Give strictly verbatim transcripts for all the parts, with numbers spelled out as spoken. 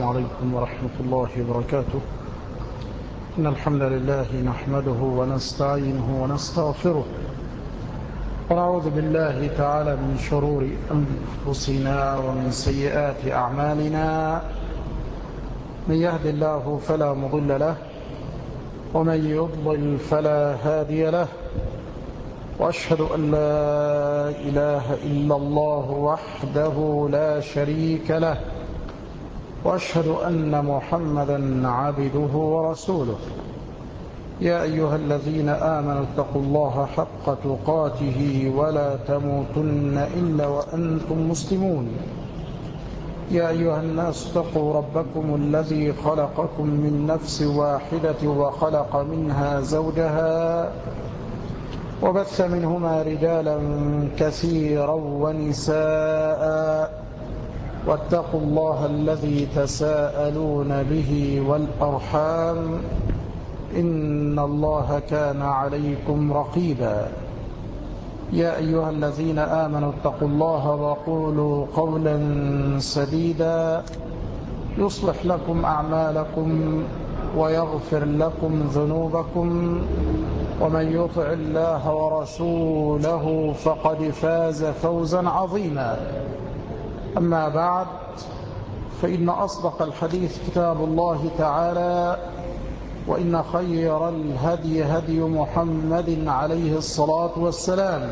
عليكم ورحمة الله وبركاته. إن الحمد لله نحمده ونستعينه ونستغفره ونعوذ بالله تعالى من شرور أنفسنا ومن سيئات أعمالنا. من يهد الله فلا مضل له ومن يضلل فلا هادي له، وأشهد أن لا إله إلا الله وحده لا شريك له، وأشهد أن محمدا عبده ورسوله. يا أيها الذين آمنوا اتقوا الله حق تقاته ولا تموتن إلا وأنتم مسلمون. يا أيها الناس اتقوا ربكم الذي خلقكم من نفس واحدة وخلق منها زوجها وبث منهما رجالا كثيرا ونساء، واتقوا الله الذي تساءلون به والأرحام إن الله كان عليكم رقيبا. يا أيها الذين آمنوا اتقوا الله وقولوا قولا سديدا يصلح لكم أعمالكم ويغفر لكم ذنوبكم، ومن يطع الله ورسوله فقد فاز فوزا عظيما. أما بعد، فإن أصدق الحديث كتاب الله تعالى، وإن خير الهدي هدي محمد عليه الصلاة والسلام،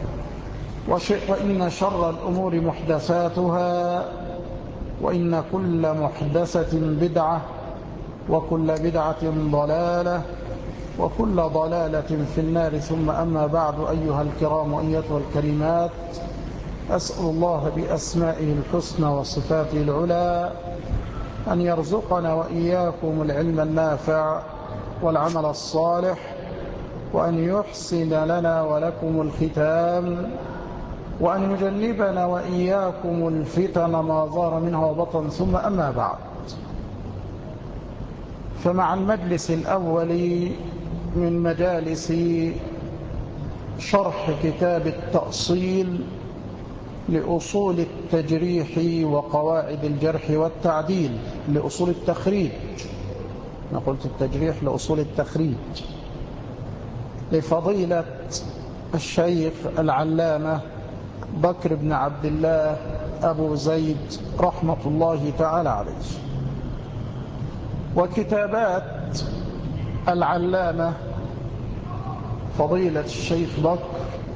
وإن شر الأمور محدثاتها، وإن كل محدثة بدعة، وكل بدعة ضلالة، وكل ضلالة في النار. ثم أما بعد، أيها الكرام وأيتها الكريمات، أسأل الله بأسمائه الحسنى وصفاته العلى أن يرزقنا وإياكم العلم النافع والعمل الصالح، وأن يحسن لنا ولكم الختام، وأن يجنبنا وإياكم الفتن ما ظهر منها وبطن. ثم أما بعد، فمع المجلس الأول من مجالس شرح كتاب التأصيل لأصول التجريح وقواعد الجرح والتعديل، لأصول التخريج، أنا قلت التجريح لأصول التخريج، لفضيلة الشيخ العلامة بكر بن عبد الله أبو زيد رحمة الله تعالى عليه. وكتابات العلامة فضيلة الشيخ بكر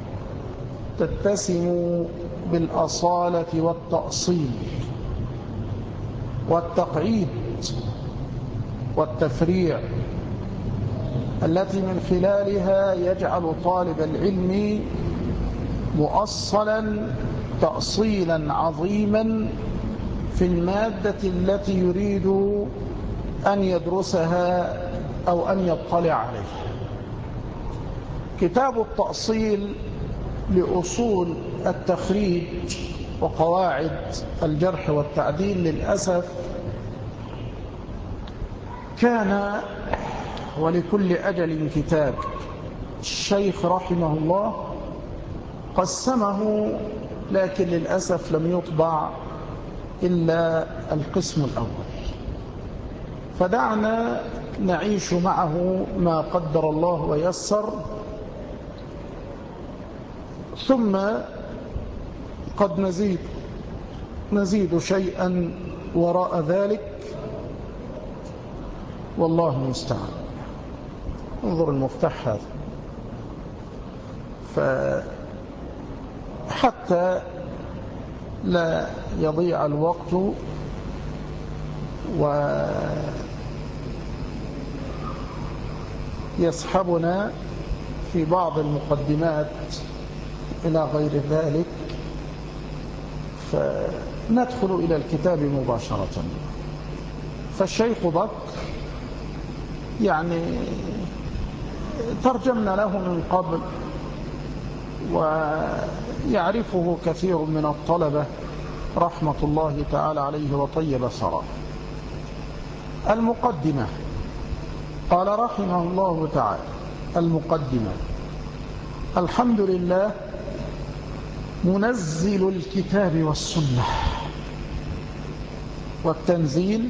تتسم بالأصالة والتأصيل والتقعيد والتفريع، التي من خلالها يجعل طالب العلم مؤصلا تأصيلا عظيما في المادة التي يريد أن يدرسها أو أن يطلع عليها. كتاب التأصيل لأصول التخريج وقواعد الجرح والتعديل للأسف كان ولكل أجل كتاب. الشيخ رحمه الله قسمه، لكن للأسف لم يطبع إلا القسم الأول، فدعنا نعيش معه ما قدر الله ويسر، ثم قد نزيد نزيد شيئا وراء ذلك، والله المستعان. انظر المفتاح هذا، فحتى لا يضيع الوقت ويسحبنا في بعض المقدمات إلى غير ذلك، فندخل إلى الكتاب مباشرة. فالشيخ بكر يعني ترجمنا له من قبل، ويعرفه كثير من الطلبة رحمة الله تعالى عليه وطيب ثراه. المقدمة، قال رحمه الله تعالى: المقدمة: الحمد لله منزل الكتاب والسنة، والتنزيل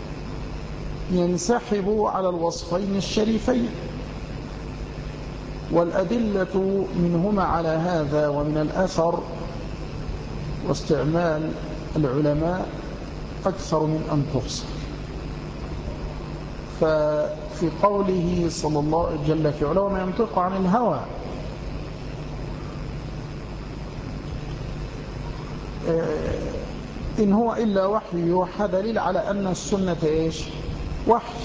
ينسحب على الوصفين الشريفين، والأدلة منهما على هذا ومن الأثر واستعمال العلماء أكثر من أن تحصى. ففي قوله صلى الله جل في علاه وما ينطق عن الهوى، إن هو إلا وحي يوحى، دليل على أن السنة إيش؟ وحي،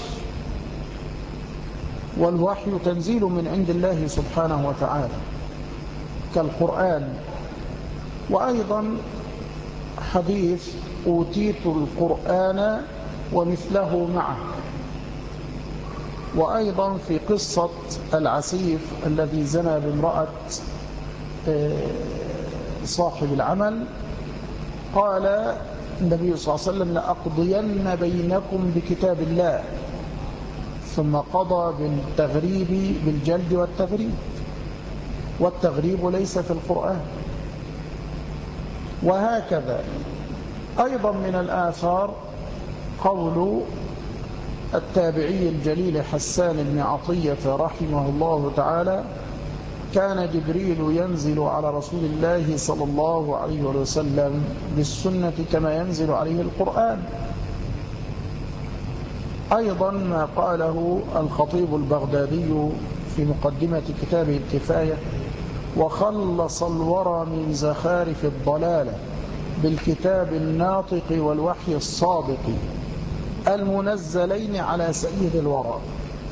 والوحي تنزيل من عند الله سبحانه وتعالى كالقرآن. وأيضا حديث أوتيت القرآن ومثله معه. وأيضا في قصة العسيف الذي زنى بامرأة صاحب العمل، قال النبي صلى الله عليه وسلم لأقضين بينكم بكتاب الله، ثم قضى بالتغريب بالجلد والتغريب، والتغريب ليس في القرآن. وهكذا أيضا من الآثار قول التابعي الجليل حسان بن عطية رحمه الله تعالى: كان جبريل ينزل على رسول الله صلى الله عليه وسلم بالسنة كما ينزل عليه القرآن. أيضا ما قاله الخطيب البغدادي في مقدمة كتابه الكفاية: وخلص الورى من زخارف الضلالة بالكتاب الناطق والوحي الصادق المنزلين على سيد الورى.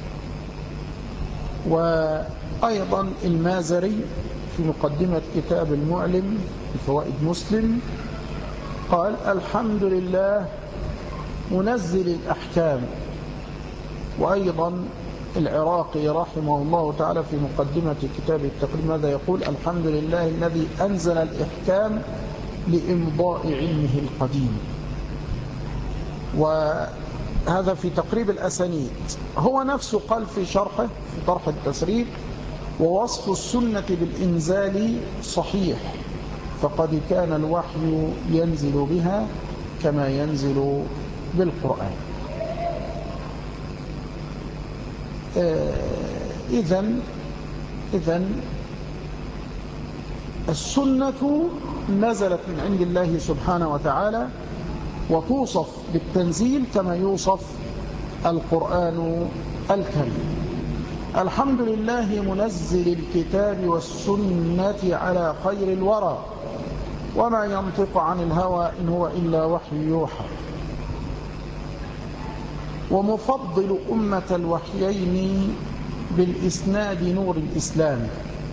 وأيضا المازري في مقدمة كتاب المعلم بفوائد مسلم قال: الحمد لله منزل الأحكام. وأيضا العراقي رحمه الله تعالى في مقدمة كتاب التقريب ماذا يقول؟ الحمد لله الذي أنزل الإحكام لإمضاء علمه القديم. وهذا في تقريب الأسانيد. هو نفسه قال في شرحه في طرح التسريب: ووصف السنة بالإنزال صحيح، فقد كان الوحي ينزل بها كما ينزل بالقرآن. إذن إذن السنة نزلت من عند الله سبحانه وتعالى، وتوصف بالتنزيل كما يوصف القرآن الكريم. الحمد لله منزل الكتاب والسنة على خير الورى، وما ينطق عن الهوى إن هو إلا وحي يوحى. ومفضل أمة الوحيين بالإسناد نور الإسلام.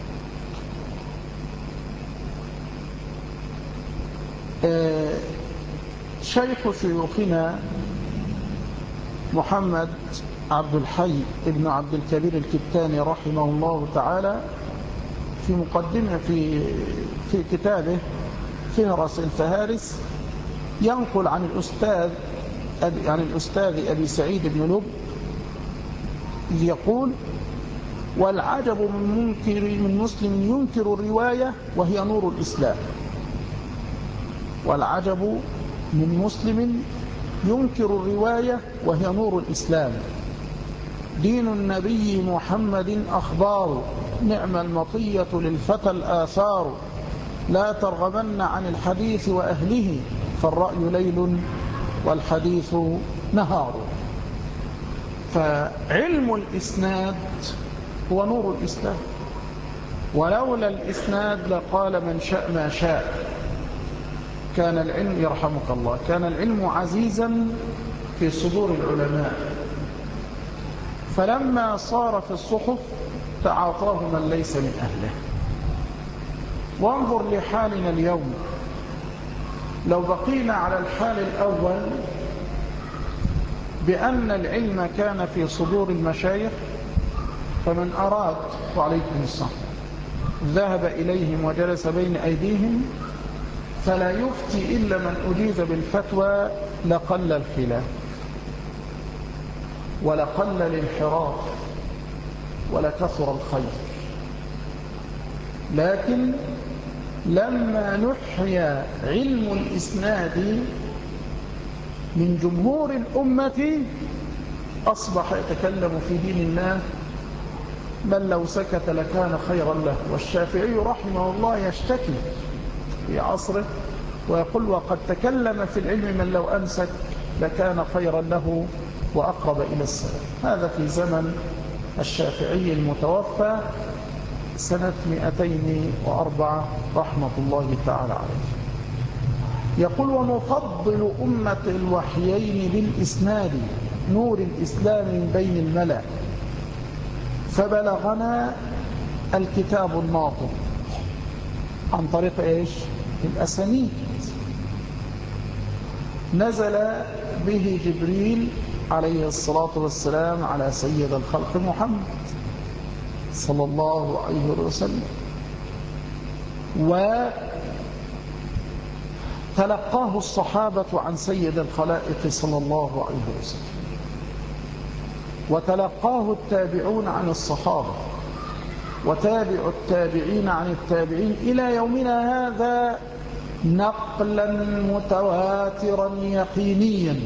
شيخ شيوخنا محمد عبد الحي ابن عبد الكبير الكتاني رحمه الله تعالى في مقدمة في في كتابه فهرس الفهارس ينقل عن الأستاذ عن الأستاذ أبي سعيد بن لب يقول: والعجب من منكر من مسلم ينكر الرواية وهي نور الإسلام. والعجب من مسلم ينكر الرواية وهي نور الإسلام. دين النبي محمد أخبار، نعم المطية للفتى الآثار. لا ترغبن عن الحديث وأهله، فالرأي ليل والحديث نهار. فعلم الإسناد هو نور الإسلام، ولولا الإسناد لقال من شاء ما شاء. كان العلم يرحمك الله كان العلم عزيزا في صدور العلماء، فلما صار في الصحف تعاطاه من ليس من أهله. وانظر لحالنا اليوم، لو بقينا على الحال الأول بأن العلم كان في صدور المشايخ، فمن أراد وعليكم السلام ذهب إليهم وجلس بين أيديهم فلا يفتي إلا من أجيز بالفتوى، لقل الخلاف ولقل الانحراف ولكثر الخير. لكن لما نحيا علم الإسناد من جمهور الأمة أصبح يتكلم في دين الله من لو سكت لكان خيرا له. والشافعي رحمه الله يشتكي في عصره ويقول وقد تكلم في العلم من لو أمسك لكان خيرا له وأقرب إلى السلام. هذا في زمن الشافعي المتوفى سنة مئتين وأربعة رحمة الله تعالى عليه. يقول ونفضل أمة الوحيين بالإسناد نور الإسلام من بين الملأ فبلغنا الكتاب الناطق عن طريق إيش؟ الأسانيد. نزل به جبريل عليه الصلاة والسلام على سيد الخلق محمد صلى الله عليه وسلم، وتلقاه الصحابة عن سيد الخلائق صلى الله عليه وسلم، وتلقاه التابعون عن الصحابة، وتابع التابعين عن التابعين إلى يومنا هذا نقلا متواترا يقينيا،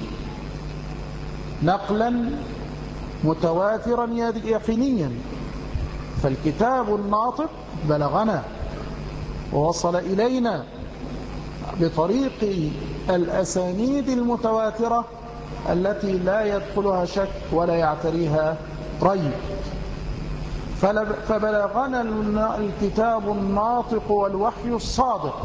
نقلا متواترا يقينيا. فالكتاب الناطق بلغنا ووصل إلينا بطريق الأسانيد المتواترة التي لا يدخلها شك ولا يعتريها ريب. فبلغنا الكتاب الناطق والوحي الصادق.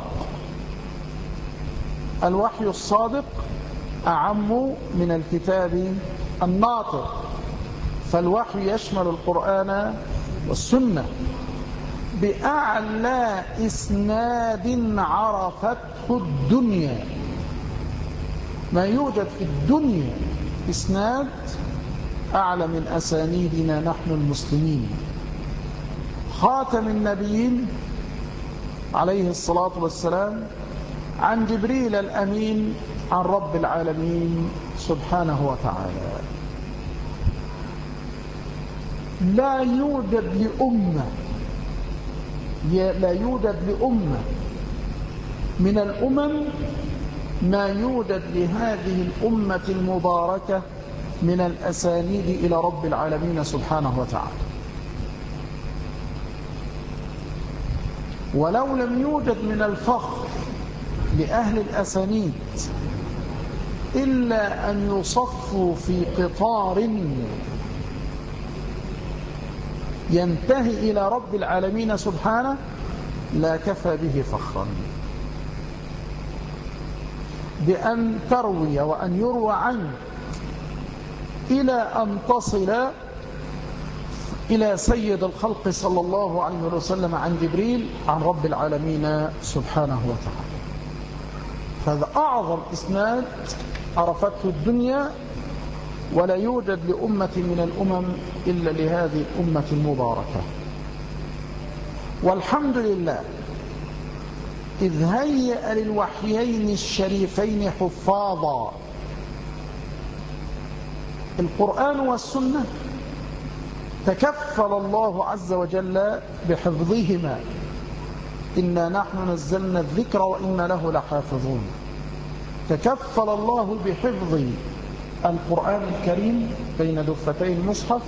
الوحي الصادق أعم من الكتاب الناطق، فالوحي يشمل القرآن والسنة بأعلى إسناد عرفته الدنيا. ما يوجد في الدنيا إسناد أعلى من أسانيدنا نحن المسلمين. خاتم النبيين عليه الصلاة والسلام عن جبريل الأمين عن رب العالمين سبحانه وتعالى. لا يوجد لأمة لا يوجد لأمة من الأمم ما يوجد لهذه الأمة المباركة من الأسانيد إلى رب العالمين سبحانه وتعالى. ولو لم يوجد من الفخر لأهل الأسانيد إلا أن يصفوا في قطار ينتهي إلى رب العالمين سبحانه لا كفى به فخرا. بأن تروي وأن يروى عنك إلى أن تصل إلى سيد الخلق صلى الله عليه وسلم عن جبريل عن رب العالمين سبحانه وتعالى. هذا أعظم إسناد عرفته الدنيا، ولا يوجد لأمة من الأمم إلا لهذه الأمة المباركة. والحمد لله إذ هيأ للوحيين الشريفين حفاظا. القرآن والسنة تكفل الله عز وجل بحفظهما، إنا نحن نزلنا الذكر وإنا له لحافظون. تكفل الله بحفظ القرآن الكريم بين دفتي المصحف،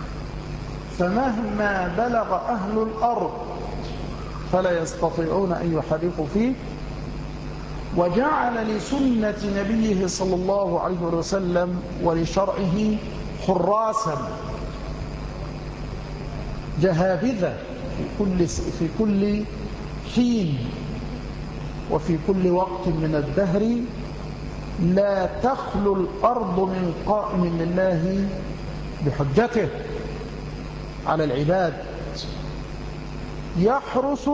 فمهما بلغ أهل الأرض فلا يستطيعون أن يحرفوا فيه. وجعل لسنة نبيه صلى الله عليه وسلم ولشرعه حراسا جهابذة في كل في كل حين وفي كل وقت من الدهر. لا تخلو الأرض من قائم لله بحجته على العباد، يحرس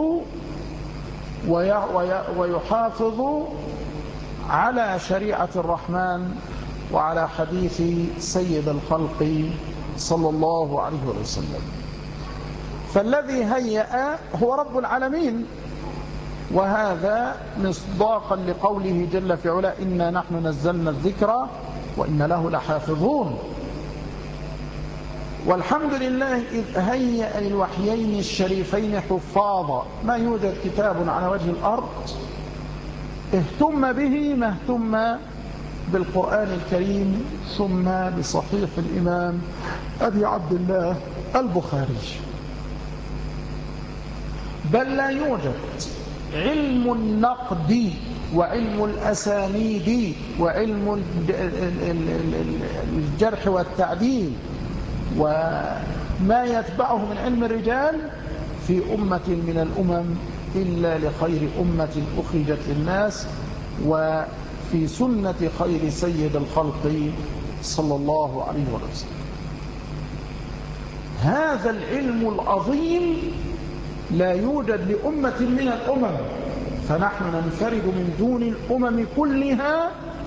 ويحافظ على شريعة الرحمن وعلى حديث سيد الخلق صلى الله عليه وسلم. فالذي هيأ هو رب العالمين، وهذا مصداقا لقوله جل في علا إنا نحن نزلنا الذكر وإنا له لحافظون. والحمد لله إذ هيأ للوحيين الشريفين حفاظا. ما يوجد كتاب على وجه الأرض اهتم به ما اهتم بالقرآن الكريم ثم بصحيح الإمام أبي عبد الله البخاري. بل لا يوجد علم النقد وعلم الأسانيد وعلم الجرح والتعديل وما يتبعه من علم الرجال في أمة من الأمم إلا لخير أمة أخرجت للناس وفي سنة خير سيد الخلق صلى الله عليه وسلم. هذا العلم العظيم لا يوجد لأمة من الأمم، فنحن ننفرد من دون الأمم كلها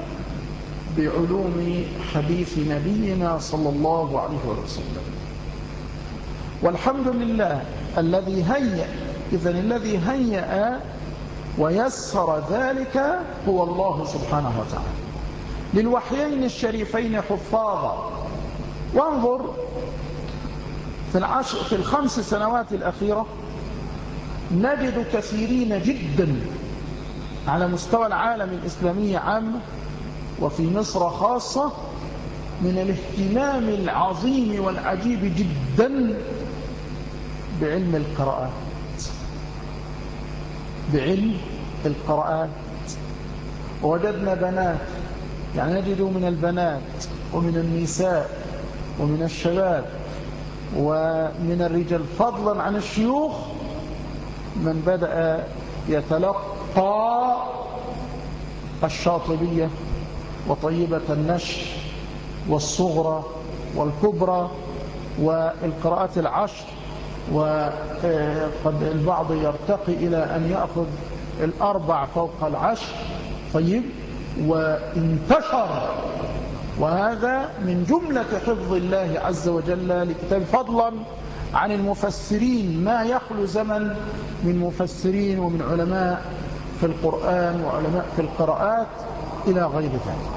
بعلوم حديث نبينا صلى الله عليه وسلم. والحمد لله الذي هيأ إذن الذي هيأ ويسر ذلك هو الله سبحانه وتعالى للوحيين الشريفين حفاظا. وانظر في العشر في الخمس سنوات الأخيرة نجد كثيرين جدا على مستوى العالم الإسلامي عامة وفي مصر خاصة من الاهتمام العظيم والعجيب جدا بعلم القراءات بعلم القراءات ووجدنا بنات، يعني نجد من البنات ومن النساء ومن الشباب ومن الرجال فضلا عن الشيوخ من بدأ يتلقى الشاطبية وطيبة النشر والصغرى والكبرى والقراءات العشر، وقد البعض يرتقي إلى أن يأخذ الأربع فوق العشر. طيب، وانتشر، وهذا من جملة حفظ الله عز وجل لكتاب، فضلا عن المفسرين ما يخلو زمن من مفسرين ومن علماء في القرآن وعلماء في القراءات إلى غير ذلك.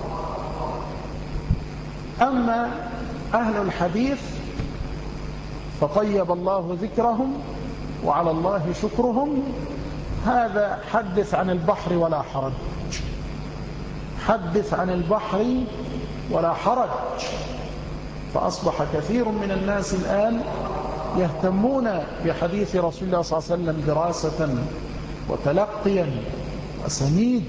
أما أهل الحديث فطيب الله ذكرهم وعلى الله شكرهم. هذا حدث عن البحر ولا حرج، حدث عن البحر ولا حرج. فأصبح كثير من الناس الآن يهتمون بحديث رسول الله صلى الله عليه وسلم دراسة وتلقيا وسنيد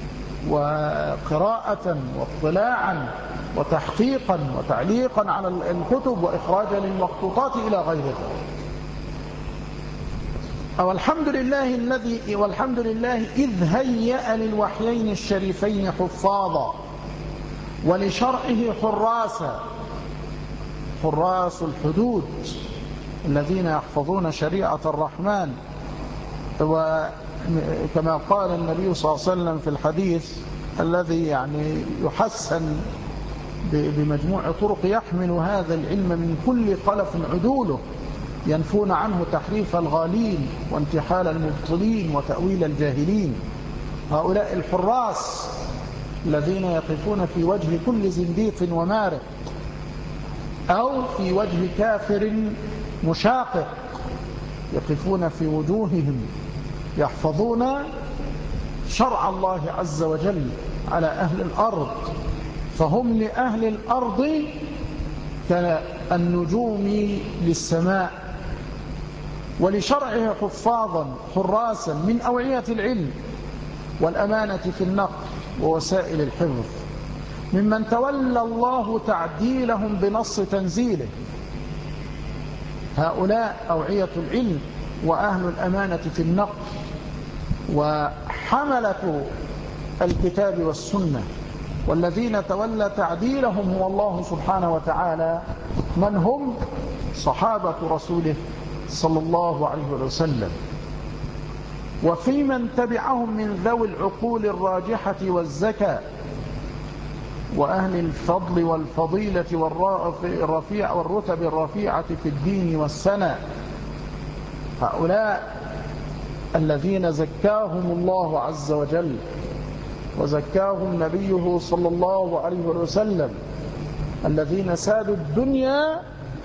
وقراءة واطلاعا وتحقيقا وتعليقا على الكتب وإخراجا للمخطوطات إلى غير ذلك. والحمد لله الذي والحمد لله إذ هيأ للوحيين الشريفين حفاظا ولشرعه حراسا، حراس الحدود الذين يحفظون شريعة الرحمن. وكما قال النبي صلى الله عليه وسلم في الحديث الذي يعني يحسن بمجموع طرق، يحمل هذا العلم من كل خلف عدوله ينفون عنه تحريف الغالين وانتحال المبطلين وتأويل الجاهلين. هؤلاء الحراس الذين يقفون في وجه كل زنديق ومارق أو في وجه كافر مشاقق، يقفون في وجوههم يحفظون شرع الله عز وجل على أهل الأرض، فهم لأهل الأرض كالنجوم للسماء، ولشرعه حفاظا حراسا من أوعية العلم والأمانة في النقل ووسائل الحفظ، ممن تولى الله تعديلهم بنص تنزيله. هؤلاء أوعية العلم وأهل الأمانة في النقل وحملة الكتاب والسنة، والذين تولى تعديلهم هو الله سبحانه وتعالى، من هم؟ صحابة رسوله صلى الله عليه وسلم. وفي من تبعهم من ذوي العقول الراجحة والزكاة وأهل الفضل والفضيلة والرفيع والرتب الرفيعة في الدين والسنة، هؤلاء الذين زكاهم الله عز وجل وزكاهم نبيه صلى الله عليه وسلم، الذين سادوا الدنيا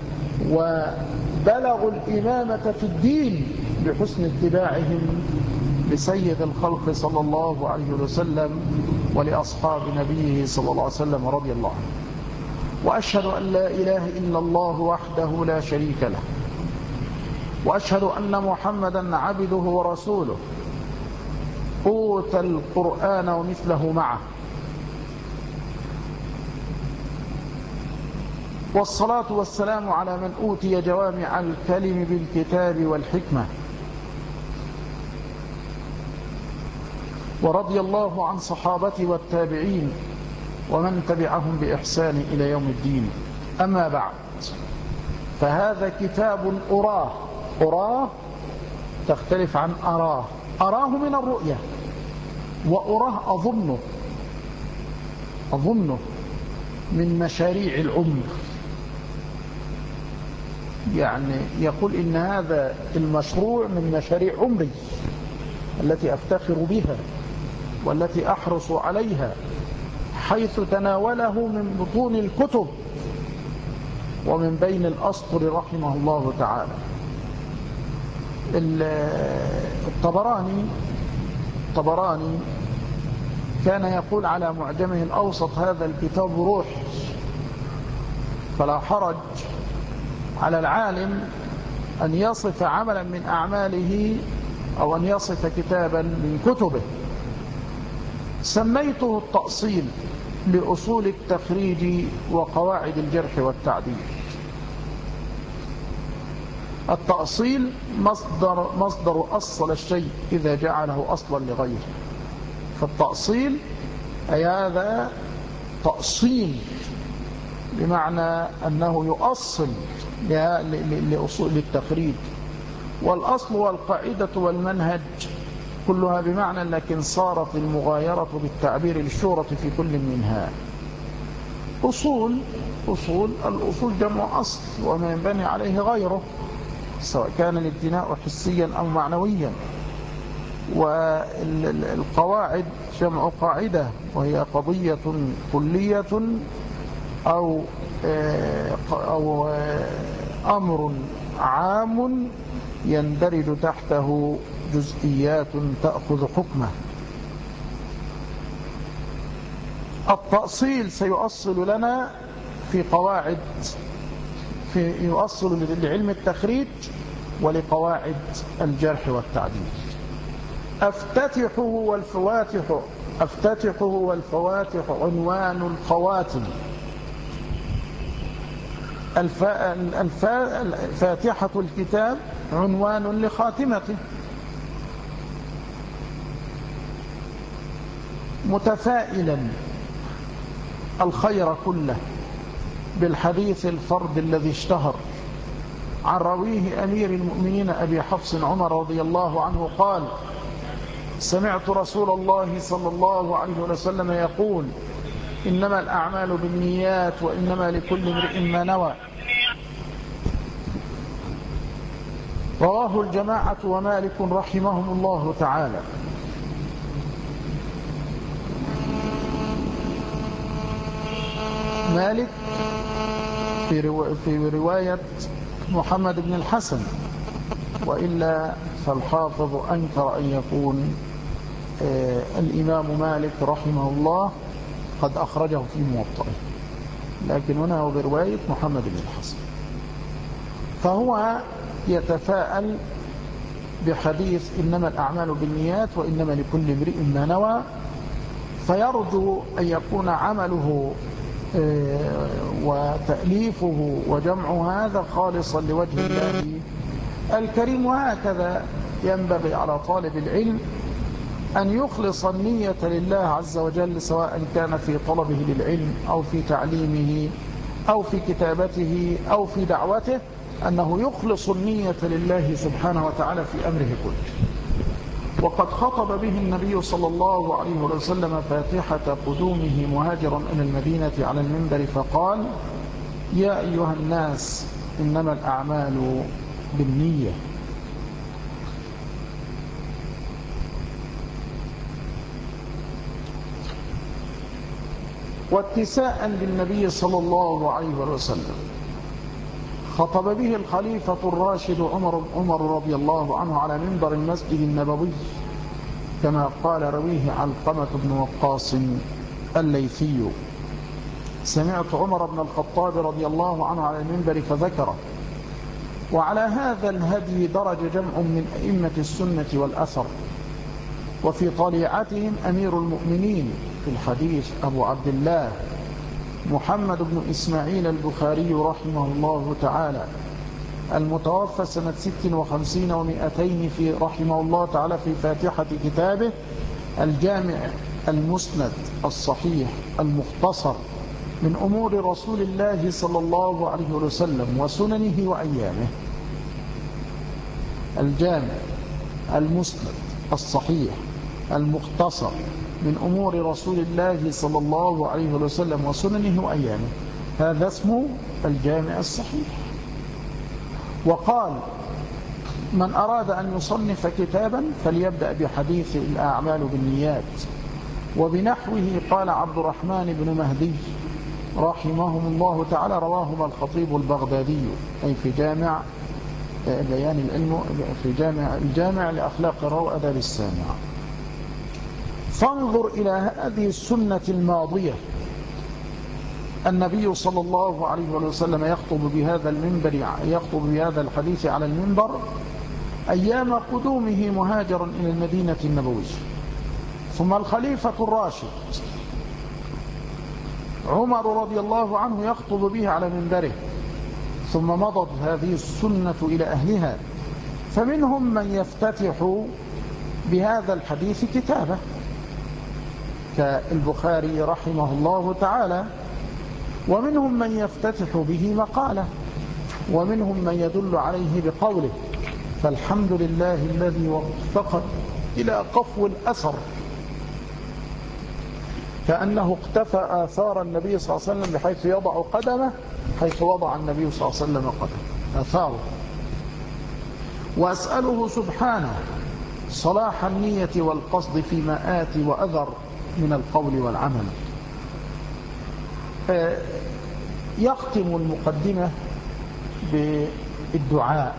وبلغوا الإمامة في الدين بحسن اتباعهم لسيد الخلق صلى الله عليه وسلم ولأصحاب نبيه صلى الله عليه وسلم رضي الله عنه. وأشهد أن لا إله إلا الله وحده لا شريك له، وأشهد أن محمدا عبده ورسوله أوتى القرآن ومثله معه. والصلاة والسلام على من أوتي جوامع الكلم بالكتاب والحكمة. ورضي الله عن صحابته والتابعين ومن تبعهم بإحسان إلى يوم الدين. أما بعد، فهذا كتاب أراه. أراه تختلف عن أراه. أراه من الرؤية، وأراه أظنه أظنه من مشاريع العمر. يعني يقول إن هذا المشروع من مشاريع عمري التي أفتخر بها والتي أحرص عليها، حيث تناوله من بطون الكتب ومن بين الأسطر رحمه الله تعالى. الطبراني الطبراني كان يقول على معجمه الأوسط: هذا الكتاب روح. فلا حرج على العالم أن يصف عملا من أعماله أو أن يصف كتابا من كتبه. سميته التأصيل لأصول التخريج وقواعد الجرح والتعديل. التأصيل مصدر, مصدر أصل الشيء إذا جعله أصلا لغيره. فالتأصيل أي هذا تأصيل بمعنى أنه يؤصل لأصول التخريج. والأصل والقاعدة والمنهج كلها بمعنى، لكن صارت المغايرة بالتعبير للشهرة في كل منها. أصول أصول الأصول جمع أصل وما ينبني عليه غيره، سواء كان الابتناء حسيا أو معنويا. والقواعد جمع قاعدة، وهي قضية كلية أو أو أمر عام يندرج تحته جزئيات تأخذ حكمه. التأصيل سيؤصل لنا في قواعد، في يؤصل لعلم التخريج ولقواعد الجرح والتعديل. أفتتحه والفواتح أفتتحه والفواتح عنوان الخواتم. فاتحة الكتاب عنوان لخاتمته. متفائلا الخير كله بالحديث الفرد الذي اشتهر عن رويه أمير المؤمنين أبي حفص عمر رضي الله عنه قال: سمعت رسول الله صلى الله عليه وسلم يقول: إنما الأعمال بالنيات وإنما لكل امرئ ما نوى. رواه الجماعة ومالك رحمهم الله تعالى. مالك في رواية محمد بن الحسن، وإلا فالحافظ أنكر أن يكون آه الإمام مالك رحمه الله قد أخرجه في موطئه، لكن هنا هو برواية محمد بن الحسن. فهو يتفاءل بحديث إنما الأعمال بالنيات وإنما لكل امرئ ما نوى، فيرجو أن يكون عمله وتأليفه وجمع هذا خالصا لوجه الله الكريم. وهكذا ينبغي على طالب العلم أن يخلص النية لله عز وجل، سواء كان في طلبه للعلم أو في تعليمه أو في كتابته أو في دعوته، أنه يخلص النية لله سبحانه وتعالى في أمره كله. وقد خطب به النبي صلى الله عليه وسلم فاتحة قدومه مهاجرا إلى المدينة على المنبر فقال: يا أيها الناس إنما الأعمال بالنية. واتساء بالنبي صلى الله عليه وسلم خطب به الخليفة الراشد عمر عمر رضي الله عنه على منبر المسجد النبوي كما قال رويه علقمة بن وقاص الليثي. سمعت عمر بن الخطاب رضي الله عنه على المنبر فذكره. وعلى هذا الهدي درج جمع من أئمة السنة والأثر، وفي طليعتهم أمير المؤمنين في الحديث أبو عبد الله محمد بن إسماعيل البخاري رحمه الله تعالى، المتوفى سنة ست وخمسين ومئتين في رحمه الله تعالى في فاتحة كتابه الجامع المسند الصحيح المختصر من أمور رسول الله صلى الله عليه وسلم وسننه وأيامه. الجامع المسند الصحيح المختصر من أمور رسول الله صلى الله عليه وسلم وسننه وأيامه، هذا اسمه الجامع الصحيح. وقال: من أراد أن يصنف كتابا فليبدأ بحديث الأعمال بالنيات. وبنحوه قال عبد الرحمن بن مهدي رحمهم الله تعالى، رواهما الخطيب البغدادي أي في جامع بيان العلم، في جامع الجامع لأخلاق الراوي وآداب السامع. فانظر إلى هذه السنة الماضية، النبي صلى الله عليه وسلم يخطب بهذا المنبر، يخطب بهذا الحديث على المنبر أيام قدومه مهاجرا إلى المدينة النبوية، ثم الخليفة الراشد عمر رضي الله عنه يخطب به على منبره، ثم مضت هذه السنة إلى أهلها، فمنهم من يفتتح بهذا الحديث كتابه كالبخاري رحمه الله تعالى، ومنهم من يفتتح به مقالة، ومنهم من يدل عليه بقوله: فالحمد لله الذي وفق إلى قفو الأثر، كأنه اقتفى آثار النبي صلى الله عليه وسلم بحيث يضع قدمه حيث وضع النبي صلى الله عليه وسلم قدمه، آثاره. وأسأله سبحانه صلاح النية والقصد فيما آتي وأذر من القول والعمل. يختم المقدمة بالدعاء،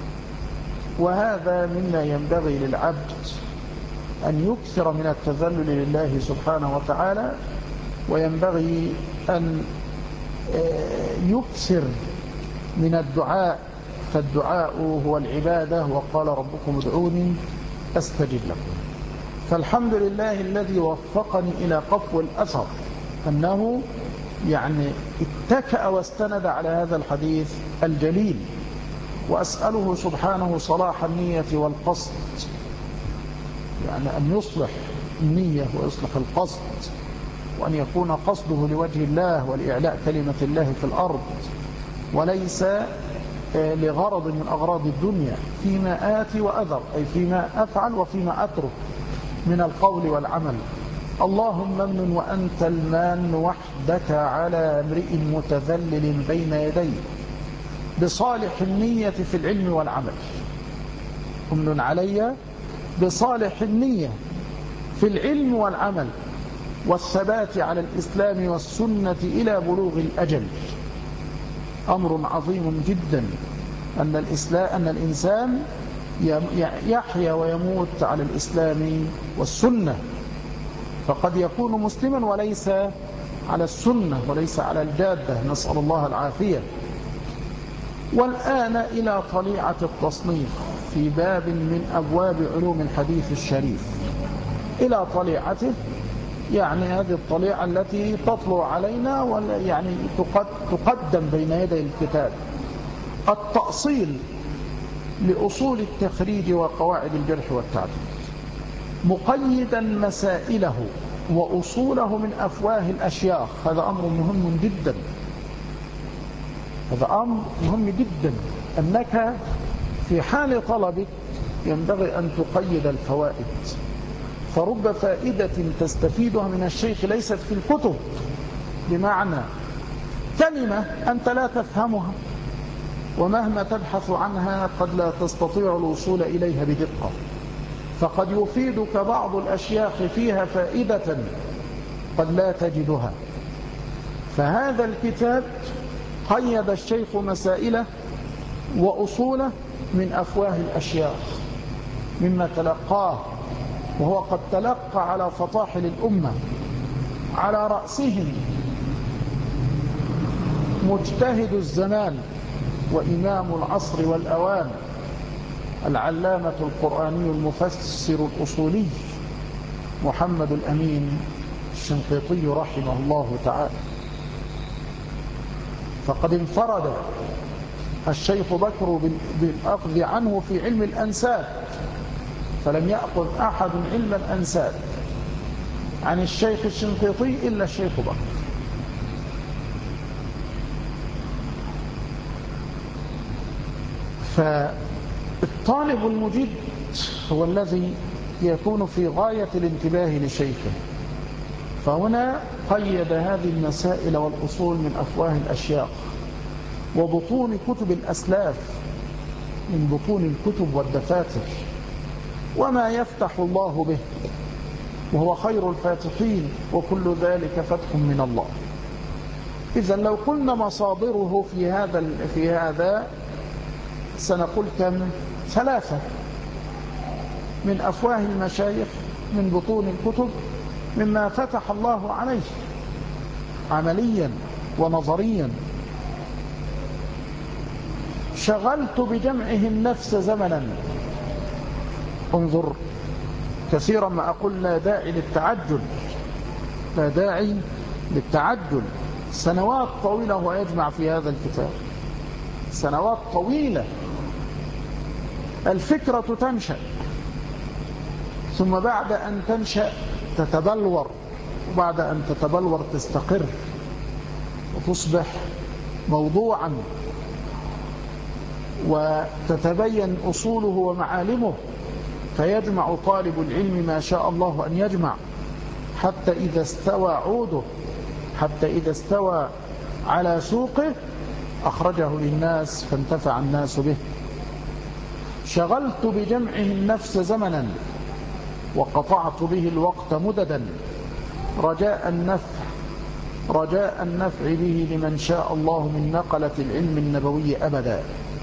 وهذا مما ينبغي للعبد أن يكثر من التذلل لله سبحانه وتعالى، وينبغي أن يكثر من الدعاء، فالدعاء هو العبادة، وقال ربكم ادعوني أستجب لكم. فالحمد لله الذي وفقني إلى قفو الأثر، أنه يعني اتكأ واستند على هذا الحديث الجليل. وأسأله سبحانه صلاح النية والقصد، يعني أن يصلح النية ويصلح القصد، وأن يكون قصده لوجه الله ولإعلاء كلمة الله في الأرض، وليس لغرض من أغراض الدنيا، فيما آتي وأذر، أي فيما أفعل وفيما أترك من القول والعمل. اللهم امن وأنت المان وحدك على امرئ متذلل بين يديك بصالح النية في العلم والعمل. امن علي بصالح النية في العلم والعمل والثبات على الإسلام والسنة إلى بلوغ الأجل. أمر عظيم جدا أن الإسلام أن الإنسان يحيا ويموت على الإسلام والسنة، فقد يكون مسلما وليس على السنة وليس على الجادة، نسأل الله العافية. والآن إلى طليعة التصنيف في باب من أبواب علوم الحديث الشريف، إلى طليعته، يعني هذه الطليعة التي تطلع علينا يعني تقدم بين يدي الكتاب، التأصيل لأصول التخريج وقواعد الجرح والتعديل، مقيدا مسائله وأصوله من أفواه الأشياخ. هذا أمر مهم جدا، هذا أمر مهم جدا، أنك في حال طلبك ينبغي أن تقيد الفوائد، فرب فائدة تستفيدها من الشيخ ليست في الكتب، بمعنى كلمة أنت لا تفهمها ومهما تبحث عنها قد لا تستطيع الوصول إليها بدقة، فقد يفيدك بعض الأشياخ فيها فائدة قد لا تجدها. فهذا الكتاب قيد الشيخ مسائله وأصوله من أفواه الأشياخ، مما تلقاه وهو قد تلقى على فطاحل الأمة، على رأسهم مجتهد الزمان وإمام العصر والأوان العلامة القرآني المفسر الأصولي محمد الأمين الشنقيطي رحمه الله تعالى. فقد انفرد الشيخ بكر بالأخذ عنه في علم الأنساب، فلم يأخذ أحد علم الأنساب عن الشيخ الشنقيطي إلا الشيخ بكر. فالطالب المجد هو الذي يكون في غاية الانتباه لشيخه. فهنا قيد هذه المسائل والأصول من أفواه الأشياخ وبطون كتب الأسلاف، من بطون الكتب والدفاتر، وما يفتح الله به، وهو خير الفاتحين، وكل ذلك فتح من الله. إذن لو قلنا مصادره في هذا في هذا سنقول كم؟ ثلاثة، من أفواه المشايخ، من بطون الكتب، مما فتح الله عليه عمليا ونظريا. شغلت بجمعه النفس زمنا. انظر، كثيرا ما أقول لا داعي للتعجل، لا داعي للتعجل. سنوات طويلة هو يجمع في هذا الكتاب، سنوات طويلة. الفكرة تنشأ، ثم بعد أن تنشأ تتبلور، وبعد أن تتبلور تستقر وتصبح موضوعا، وتتبين أصوله ومعالمه، فيجمع طالب العلم ما شاء الله أن يجمع، حتى إذا استوى عوده، حتى إذا استوى على سوقه أخرجه للناس فانتفع الناس به. شغلت بجمعه النفس زمنا، وقطعت به الوقت مددا، رجاء النفع رجاء النفع به لمن شاء الله من نقلة العلم النبوي أبدا.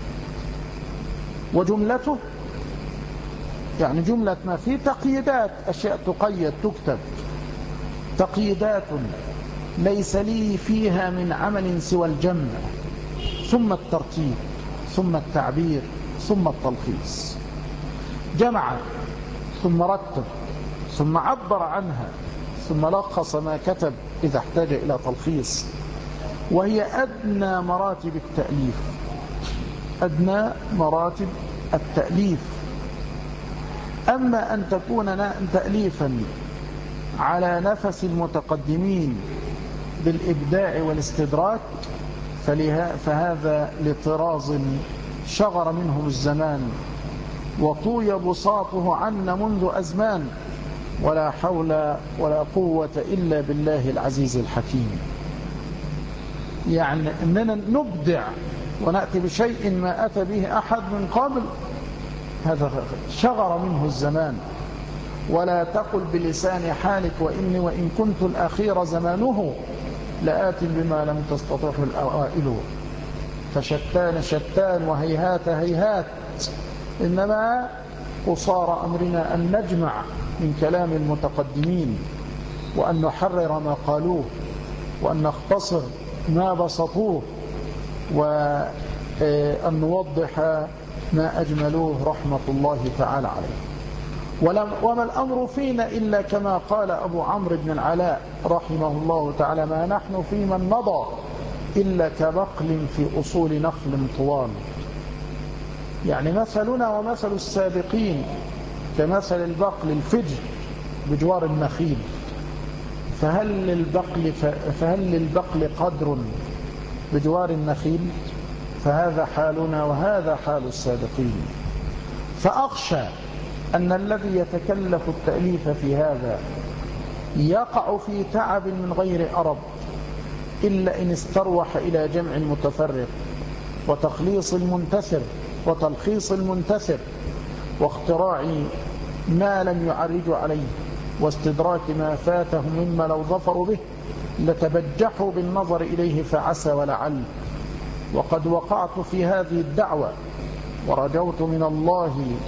وجملته، يعني جملة ما في تقييدات، أشياء تقيد تكتب، تقييدات ليس لي فيها من عمل سوى الجمع، ثم الترتيب، ثم التعبير، ثم التلخيص. جمع ثم رتب ثم عبر عنها ثم لخص ما كتب إذا احتاج إلى تلخيص. وهي أدنى مراتب التأليف، أدنى مراتب التأليف. أما أن تكون تأليفا على نفس المتقدمين بالإبداع والاستدراك فهذا لطراز شغر منهم الزمان وطوي بساطه عنا منذ أزمان، ولا حول ولا قوة إلا بالله العزيز الحكيم. يعني أننا نبدع ونأتي بشيء ما أتى به أحد من قبل، هذا شغر منه الزمان. ولا تقل بلسان حالك وإني وإن كنت الأخير زمانه لآت بما لم تستطعه الأوائل، فشتان شتان وهيهات هيهات. إنما قصار أمرنا أن نجمع من كلام المتقدمين، وأن نحرر ما قالوه، وأن نختصر ما بسطوه، وأن نوضح ما أجملوه رحمة الله تعالى عليه. وما الأمر فينا إلا كما قال أبو عمرو بن العلاء رحمه الله تعالى: ما نحن في من مضى إلا كبقل في أصول نخل طوال. يعني مثلنا ومثل السابقين كمثل البقل الفجر بجوار النخيل، فهل للبقل, فهل للبقل قدر بجوار النخيل؟ فهذا حالنا وهذا حال السابقين. فأخشى أن الذي يتكلف التأليف في هذا يقع في تعب من غير أرب، إلا إن استروح إلى جمع المتفرق وتخليص المنتثر وتلخيص المنتثر واختراع ما لم يعرجوا عليه واستدراك ما فاتهم مما لو ظفروا به لتبجحوا بالنظر إليه فعسى ولعل. وقد وقعت في هذه الدعوة ورجوت من الله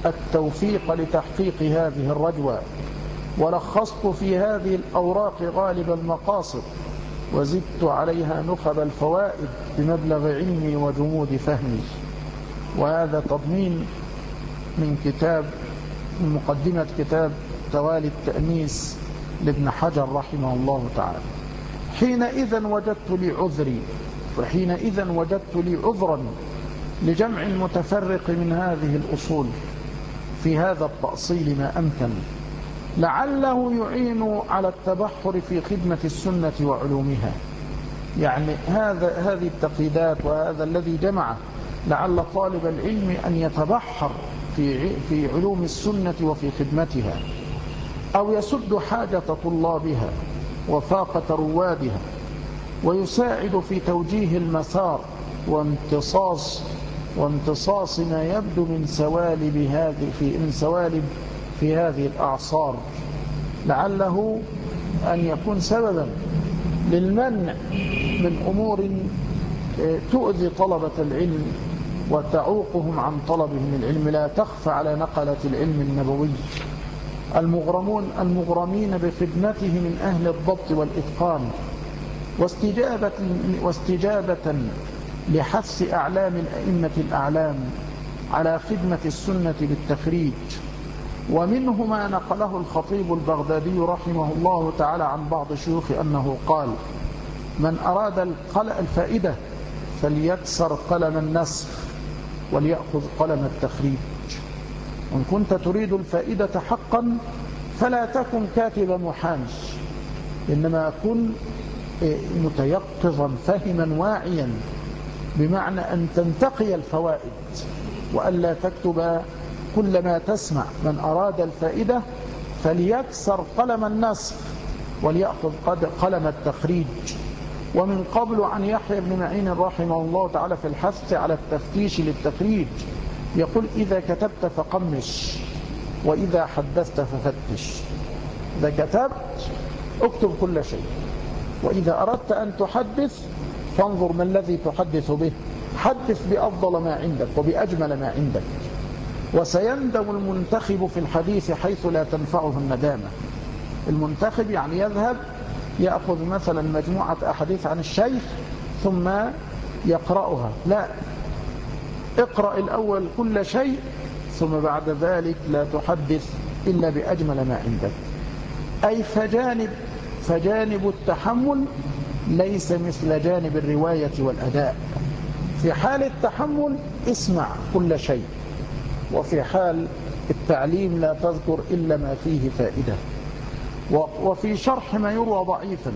التوفيق لتحقيق هذه الرجوة، ولخصت في هذه الأوراق غالب المقاصد، وزدت عليها نخب الفوائد بمبلغ علمي وجمود فهمي. وهذا تضمين من كتاب من مقدمة كتاب توالي التأنيس لابن حجر رحمه الله تعالى. حينئذ وجدت لي عذري وحينئذ وجدت لي عذرا لجمع المتفرق من هذه الأصول في هذا التأصيل ما أمكن، لعله يعين على التبحر في خدمة السنة وعلومها. يعني هذا هذه التقييدات وهذا الذي جمعه لعل طالب العلم أن يتبحر في في علوم السنة وفي خدمتها، أو يسد حاجة طلابها وفاقة روادها، ويساعد في توجيه المسار وامتصاص وامتصاص ما يبدو من سوالب هذه في من سوالب في هذه الأعصار، لعله أن يكون سببا للمنع من أمور تؤذي طلبة العلم وتعوقهم عن طلبهم العلم. لا تخفى على نقلة العلم النبوي المغرمون المغرمين بخدمته من أهل الضبط والإتقان، واستجابة, واستجابة لحث أعلام الأئمة الأعلام على خدمة السنة بالتخريج. ومنه ما نقله الخطيب البغدادي رحمه الله تعالى عن بعض شيوخ أنه قال: من أراد الفائدة فليكسر قلم النسخ وليأخذ قلم التخريج. إن كنت تريد الفائدة حقا فلا تكن كاتب محامي، إنما كن متيقظا فهما واعيا، بمعنى أن تنتقي الفوائد وألا تكتب كل ما تسمع. من أراد الفائدة فليكسر قلم النسخ وليأخذ قلم التخريج. ومن قبل عن يحيى بن معين رحمه الله تعالى في الحث على التفتيش للتخريج يقول: إذا كتبت فقمش، وإذا حدثت ففتش. إذا كتبت اكتب كل شيء، وإذا أردت أن تحدث فانظر ما الذي تحدث به، حدث بأفضل ما عندك وبأجمل ما عندك. وسيندم المنتخب في الحديث حيث لا تنفعه الندامة. المنتخب يعني يذهب يأخذ مثلا مجموعة أحاديث عن الشيخ ثم يقرأها، لا، اقرأ الأول كل شيء ثم بعد ذلك لا تحدث إلا بأجمل ما عندك. أي فجانب, فجانب التحمل ليس مثل جانب الرواية والأداء. في حال التحمل اسمع كل شيء، وفي حال التعليم لا تذكر إلا ما فيه فائدة. وفي شرح ما يروى ضعيفا: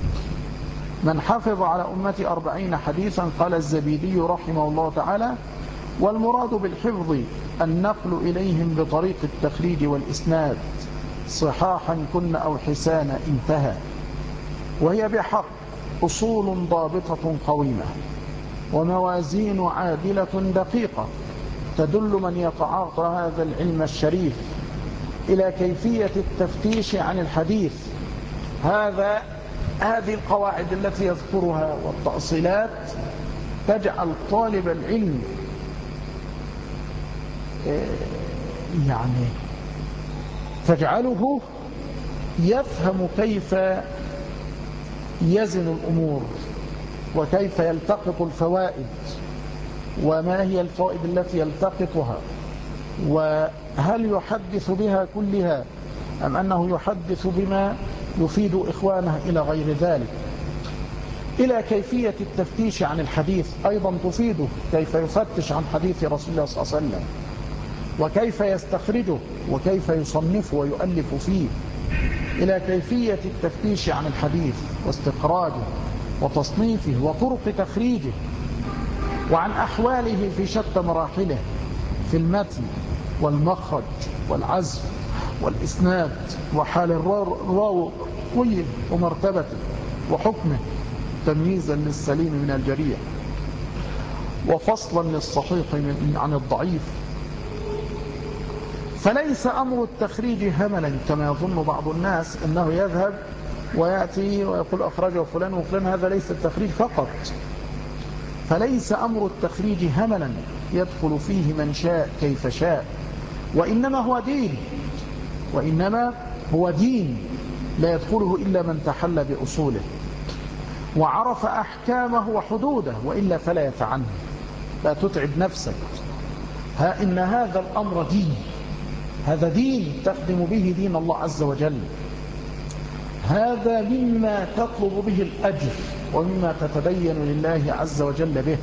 من حفظ على أمتي أربعين حديثا، قال الزبيدي رحمه الله تعالى: والمراد بالحفظ النقل إليهم بطريق التخريج والإسناد صحاحا كن أو حسانا، انتهى. وهي بحق أصول ضابطة قويمة وموازين عادلة دقيقة تدل من يتعاطى هذا العلم الشريف إلى كيفية التفتيش عن الحديث. هذا هذه القواعد التي يذكرها والتأصيلات تجعل طالب العلم يعني تجعله يفهم كيف يزن الأمور وكيف يلتقط الفوائد، وما هي الفوائد التي يلتقطها، وهل يحدث بها كلها أم أنه يحدث بما يفيد إخوانه إلى غير ذلك. إلى كيفية التفتيش عن الحديث أيضا تفيده، كيف يفتش عن حديث رسول الله صلى الله عليه وسلم، وكيف يستخرجه، وكيف يصنفه ويؤلف فيه. إلى كيفية التفتيش عن الحديث واستخراجه وتصنيفه وطرق تخريجه، وعن أحواله في شتى مراحله في المتن والمخرج والعزم والإسناد، وحال الراوي ومرتبته وحكمه، تمييزا للسليم من الجريح وفصلا للصحيح عن الضعيف. فليس أمر التخريج هملا كما يظن بعض الناس، أنه يذهب ويأتي ويقول أخرجه فلان وفلان، هذا ليس التخريج فقط. فليس أمر التخريج هملا يدخل فيه من شاء كيف شاء، وإنما هو دين وإنما هو دين لا يدخله إلا من تحلى بأصوله وعرف أحكامه وحدوده، وإلا فلا يتعنه. لا تتعب نفسك، ها إن هذا الأمر دين، هذا دين تخدم به دين الله عز وجل، هذا مما تطلب به الأجر ومما تتبين لله عز وجل به،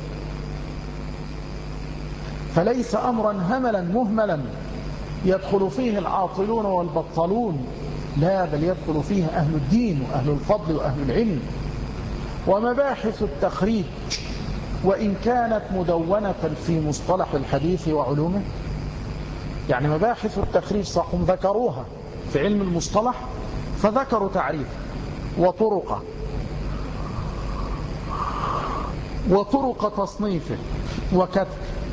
فليس أمرا هملا مهملا يدخل فيه العاطلون والبطلون، لا، بل يدخل فيه أهل الدين وأهل الفضل وأهل العلم. ومباحث التخريج وإن كانت مدونة في مصطلح الحديث وعلومه، يعني مباحث التخريج صحهم ذكروها في علم المصطلح، فذكروا تعريف وطرقه وطرق تصنيفه وكتب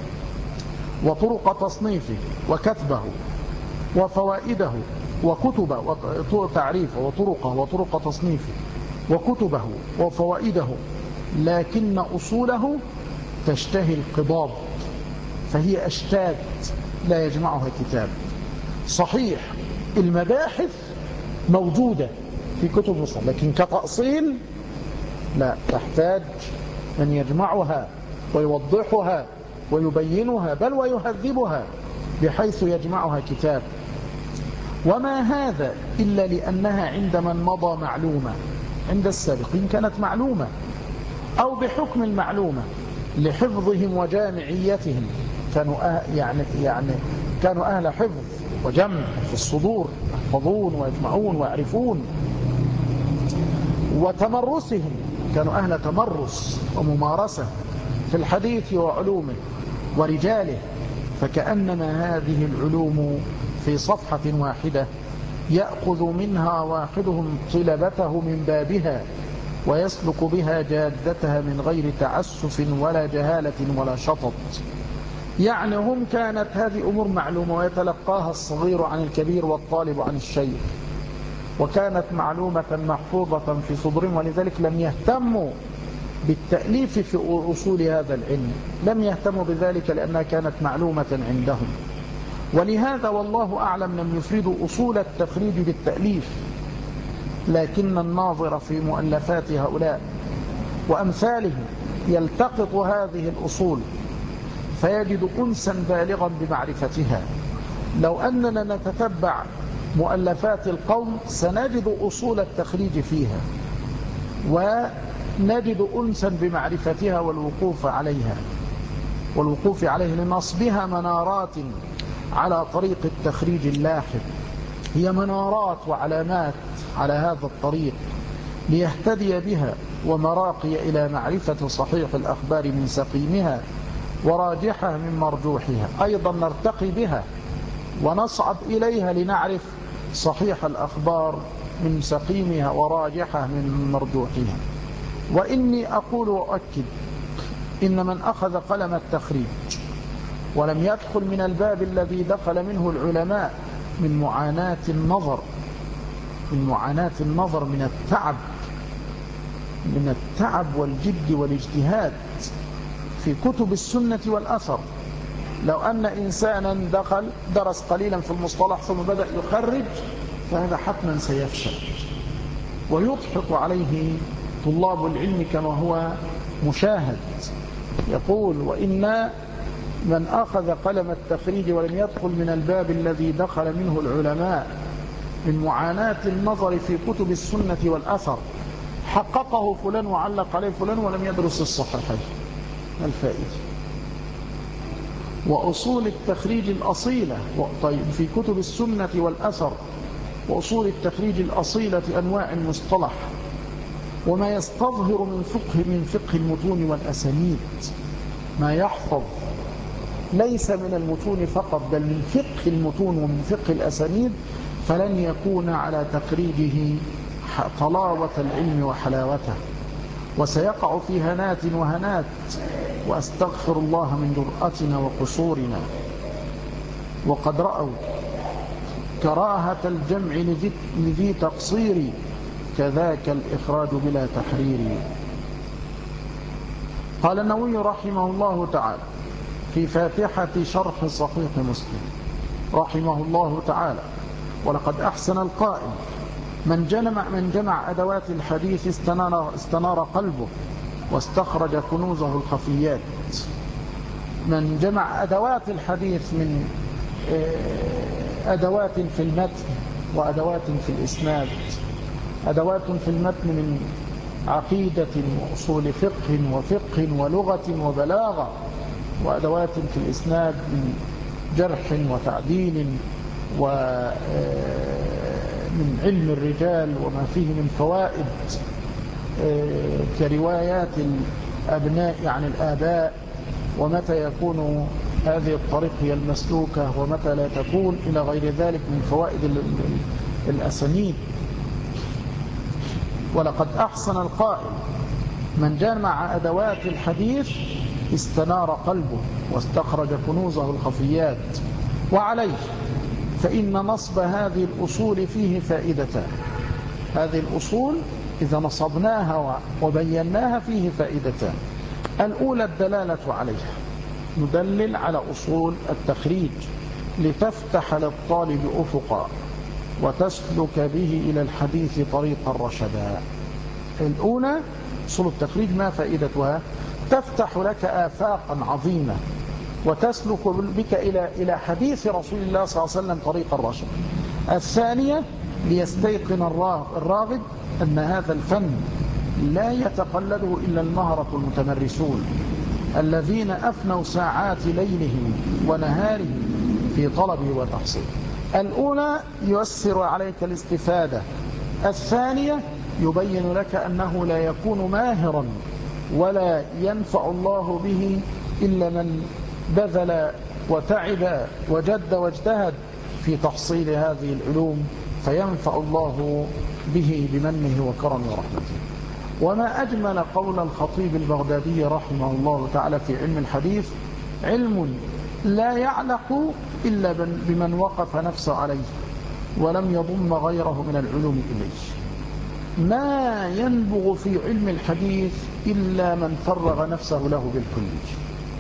وطرق تصنيفه وكتبه وفوائده وكتبه، تعريفه وطرقه وطرق تصنيفه وكتبه وفوائده، لكن أصوله تشتهي القضاب، فهي أشتات لا يجمعها كتاب. صحيح المباحث موجودة في كتب مصطلح، لكن كتأصيل لا، تحتاج من يجمعها ويوضحها ويبينها، بل ويهذبها بحيث يجمعها كتاب. وما هذا إلا لأنها عند من مضى معلومة، عند السابقين كانت معلومة، أو بحكم المعلومة لحفظهم وجامعيتهم، كانوا أه يعني يعني كانوا أهل حفظ وجمع في الصدور، يحفظون ويجمعون ويعرفون، وتمرسهم، كانوا أهل تمرس وممارسة في الحديث وعلومه ورجاله، فكأنما هذه العلوم في صفحة واحدة يأخذ منها واحدهم طلبته من بابها ويسلك بها جادتها من غير تعسف ولا جهالة ولا شطط. يعني هم كانت هذه أمور معلومة ويتلقاها الصغير عن الكبير والطالب عن الشيخ، وكانت معلومة محفوظة في صدرهم، ولذلك لم يهتموا بالتأليف في أصول هذا العلم، لم يهتموا بذلك لأنها كانت معلومة عندهم. ولهذا والله أعلم لم يفردوا أصول التخريج بالتأليف، لكن الناظر في مؤلفات هؤلاء وأمثالهم يلتقط هذه الأصول فيجد أنسا بالغا بمعرفتها. لو أننا نتتبع مؤلفات القوم سنجد أصول التخريج فيها، ونجد أنسا بمعرفتها والوقوف عليها والوقوف عليه لنصبها منارات على طريق التخريج اللاحق. هي منارات وعلامات على هذا الطريق ليهتدي بها ومراقي إلى معرفة صحيح الأخبار من سقيمها وراجحها من مرجوحها، أيضا نرتقي بها ونصعد إليها لنعرف صحيح الأخبار من سقيمها وراجحها من مرجوحها. وإني أقول وأؤكد إن من أخذ قلم التخريج ولم يدخل من الباب الذي دخل منه العلماء من معاناة النظر من معاناة النظر من التعب من التعب والجد والاجتهاد في كتب السنة والأثر. لو أن إنسانا دخل درس قليلا في المصطلح ثم بدأ يخرج، فهذا حتما سيفشل ويضحك عليه طلاب العلم كما هو مشاهد. يقول: وإن من أخذ قلم التخريج ولم يدخل من الباب الذي دخل منه العلماء من معاناة النظر في كتب السنة والأثر حققه فلان وعلق عليه فلان ولم يدرس الصحيحين. الفائدة وأصول التخريج الأصيلة طيب في كتب السنة والأثر وأصول التخريج الأصيلة أنواع المصطلح وما يستظهر من فقه من فقه المتون والأسانيد، ما يحفظ ليس من المتون فقط بل من فقه المتون ومن فقه الأسانيد، فلن يكون على تخريجه طلاوة العلم وحلاوته، وسيقع في هنات وهنات، وأستغفر الله من جرأتنا وقصورنا. وقد رأوا كراهة الجمع لذي تقصير، كذاك الإخراج بلا تحرير. قال النووي رحمه الله تعالى في فاتحة شرح صحيح مسلم: رحمه الله تعالى: ولقد أحسن القائل: من جمع, من جمع أدوات الحديث استنار, استنار قلبه واستخرج كنوزه الخفيات. من جمع أدوات الحديث من أدوات في المتن وأدوات في الإسناد. أدوات في المتن من عقيدة وأصول فقه وفقه ولغة وبلاغة، وأدوات في الإسناد من جرح وتعديل ومن علم الرجال وما فيه من فوائد كروايات الأبناء عن الآباء، ومتى يكون هذه الطريق هي المسلوكة ومتى لا تكون، إلى غير ذلك من فوائد الأسانيد. ولقد أحسن القائل: من جمع أدوات الحديث استنار قلبه واستخرج كنوزه الخفيات. وعليه فإن نصب هذه الأصول فيه فائدتان. هذه الأصول إذا نصبناها وبيناها فيه فائدتان: الأولى الدلالة عليها، ندلل على أصول التخريج لتفتح للطالب أفقا وتسلك به إلى الحديث طريقا رشدا. الأولى أصول التخريج ما فائدتها؟ تفتح لك آفاقا عظيمة وتسلك بك إلى إلى حديث رسول الله صلى الله عليه وسلم طريقا رشدا. الثانية ليستيقن الراغب أن هذا الفن لا يتقلده إلا المهرة المتمرسون الذين أفنوا ساعات ليلهم ونهارهم في طلبه وتحصيله. الأولى ييسر عليك الاستفادة، الثانية يبين لك أنه لا يكون ماهرا ولا ينفع الله به إلا من بذل وتعب وجد واجتهد في تحصيل هذه العلوم، فينفع الله به بمنه وكرمه ورحمته. وما أجمل قول الخطيب البغدادي رحمه الله تعالى في علم الحديث: علم لا يعلق إلا بمن وقف نفسه عليه ولم يضم غيره من العلوم إليه. ما ينبغ في علم الحديث إلا من فرغ نفسه له بالكلية.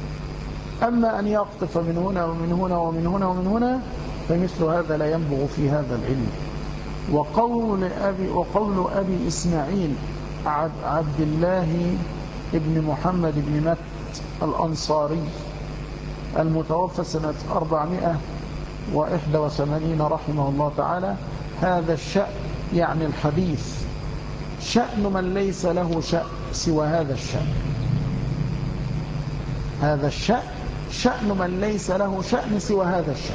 أما أن يقطف من هنا ومن هنا ومن هنا ومن هنا فمثل هذا لا ينبغ في هذا العلم. وقول أبي, وقول أبي إسماعيل عبد الله ابن محمد بن مت الأنصاري المتوفى سنة أربعمائة وواحد وثمانين رحمه الله تعالى: هذا الشأن يعني الحديث شأن من ليس له شأن سوى هذا الشأن. هذا الشأن شأن من ليس له شأن سوى هذا الشأن.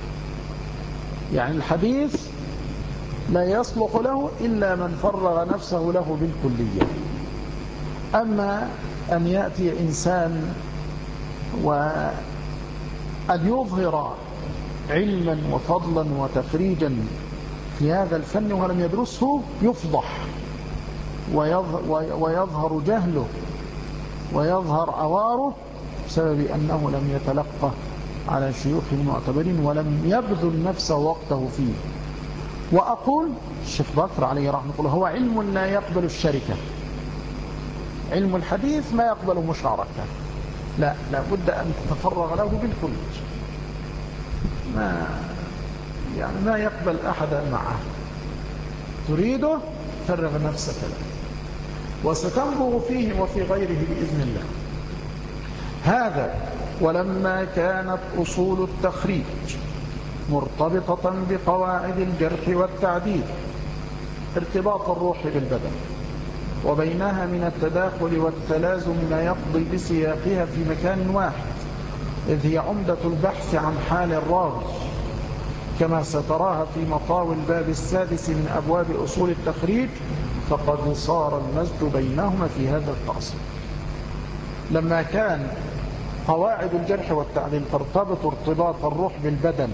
يعني الحديث لا يصلح له إلا من فرغ نفسه له بالكلية. أما أن يأتي إنسان وأن يظهر علما وفضلا وتخريجا في هذا الفن ولم يدرسه يفضح ويظهر جهله ويظهر عواره بسبب أنه لم يتلقى على شيوخ معتبرين ولم يبذل نفسه وقته فيه. وأقول الشيخ بكر عليه رحمة الله: هو علم لا يقبل الشركة. علم الحديث ما يقبل مشاركة، لا لا بد أن تتفرغ له بالكل. ما يعني ما يقبل أحدا معه، تريده فرغ نفسك له وستنبغ فيه وفي غيره بإذن الله. هذا ولما كانت أصول التخريج مرتبطة بقواعد الجرح والتعديل ارتباط الروح بالبدن، وبينها من التداخل والتلازم ما يقضي بسياقها في مكان واحد، إذ هي عمدة البحث عن حال الراوي كما ستراها في مطاوي الباب السادس من أبواب أصول التخريج، فقد صار المزج بينهما في هذا التأصيل. لما كان قواعد الجرح والتعديل ترتبط ارتباط الروح بالبدن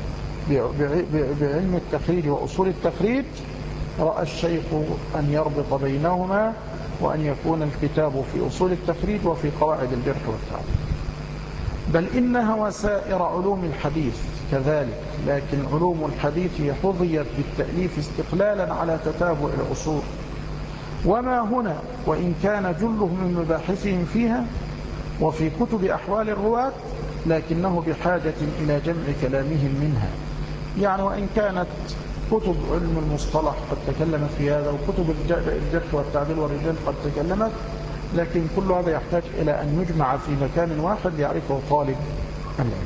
بعلم التخريج وأصول التخريج، رأى الشيخ أن يربط بينهما وأن يكون الكتاب في أصول التخريج وفي قواعد الجرح والتعديل. بل إنها وسائر علوم الحديث كذلك، لكن علوم الحديث حظيت بالتأليف استقلالا على تتابع الأصول. وما هنا وإن كان جله من مباحثهم فيها وفي كتب أحوال الرواة لكنه بحاجة إلى جمع كلامهم منها. يعني وإن كانت كتب علم المصطلح قد تكلمت في هذا، وكتب الجرح والتعديل والرجال قد تكلمت، لكن كل هذا يحتاج إلى أن يجمع في مكان واحد يعرفه طالب العلم،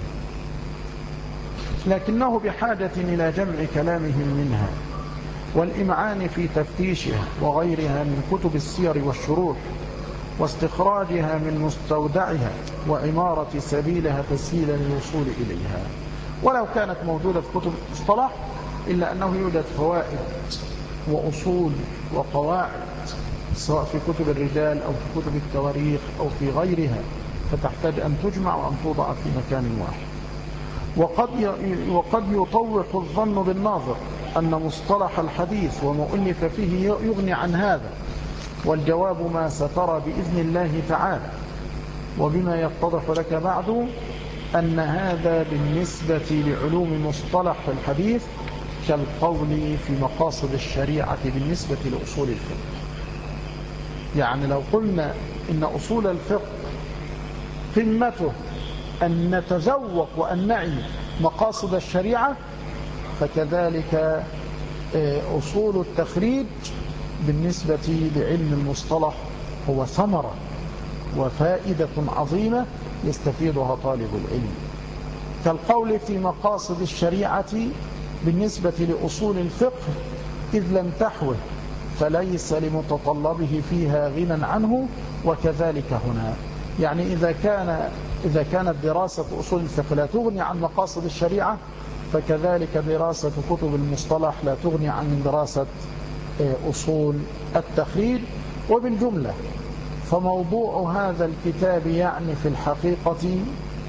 لكنه بحاجة إلى جمع كلامهم منها والإمعان في تفتيشها وغيرها من كتب السير والشروح، واستخراجها من مستودعها وعمارة سبيلها تسهيلا للوصول إليها. ولو كانت موجودة في كتب المصطلح إلا أنه يوجد فوائد وأصول وقواعد سواء في كتب الرجال أو في كتب التواريخ أو في غيرها، فتحتاج أن تجمع وأن توضع في مكان واحد. وقد وقد يطوق الظن بالناظر أن مصطلح الحديث وما ألف فيه يغني عن هذا، والجواب ما سترى بإذن الله تعالى. وبما يتضح لك بعد أن هذا بالنسبة لعلوم مصطلح الحديث كالقول في مقاصد الشريعة بالنسبة لأصول الفقه. يعني لو قلنا إن أصول الفقه قمته أن نتذوق وأن نعي مقاصد الشريعة، فكذلك أصول التخريج بالنسبة لعلم المصطلح هو ثمرة وفائدة عظيمة يستفيدها طالب العلم. كالقول في مقاصد الشريعة بالنسبة لأصول الفقه إذ لم تحوه فليس لمتطلبه فيها غنى عنه، وكذلك هنا. يعني إذا كان إذا كانت دراسة أصول الفقه لا تغني عن مقاصد الشريعة، فكذلك دراسة كتب المصطلح لا تغني عن دراسة أصول التخريج. وبالجملة فموضوع هذا الكتاب يعني في الحقيقة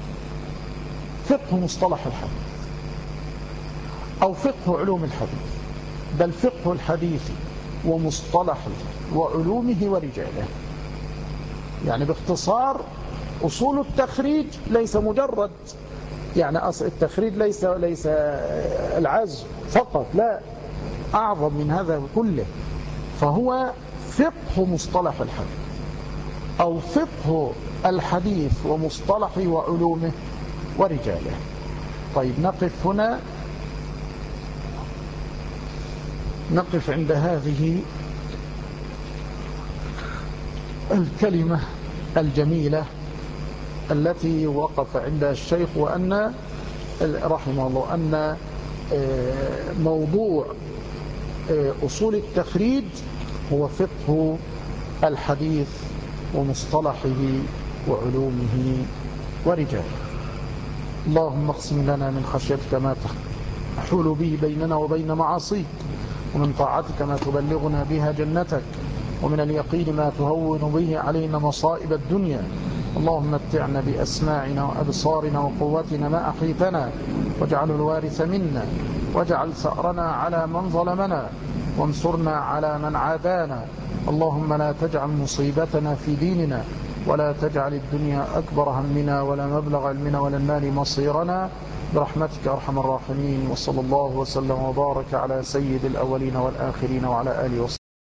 فقه مصطلح الحديث أو فقه علوم الحديث، بل فقه الحديث ومصطلحه وعلومه ورجاله. يعني باختصار أصول التخريج ليس مجرد يعني أصل التخريج ليس ليس العزم فقط، لا، أعظم من هذا كله. فهو فقه مصطلح الحديث أو فقه الحديث ومصطلحه وعلومه ورجاله. طيب نقف هنا، نقف عند هذه الكلمة الجميلة التي وقف عندها الشيخ، وأن رحمه الله أن موضوع أصول التخريج هو فقه الحديث ومصطلحه وعلومه ورجاله. اللهم اقسم لنا من خشيتك ما تحول به بيننا وبين معاصيك، ومن طاعتك ما تبلغنا بها جنتك، ومن اليقين ما تهون به علينا مصائب الدنيا. اللهم متعنا بأسماعنا وأبصارنا وقوتنا ما أحيتنا، واجعله الوارث منا، واجعل ثأرنا على من ظلمنا، وانصرنا على من عادانا. اللهم لا تجعل مصيبتنا في ديننا، ولا تجعل الدنيا أكبر همنا، ولا مبلغ علمنا، ولا النار مصيرنا، برحمتك أرحم الراحمين. وصلى الله وسلم وبارك على سيد الأولين والآخرين وعلى آله وصحبه.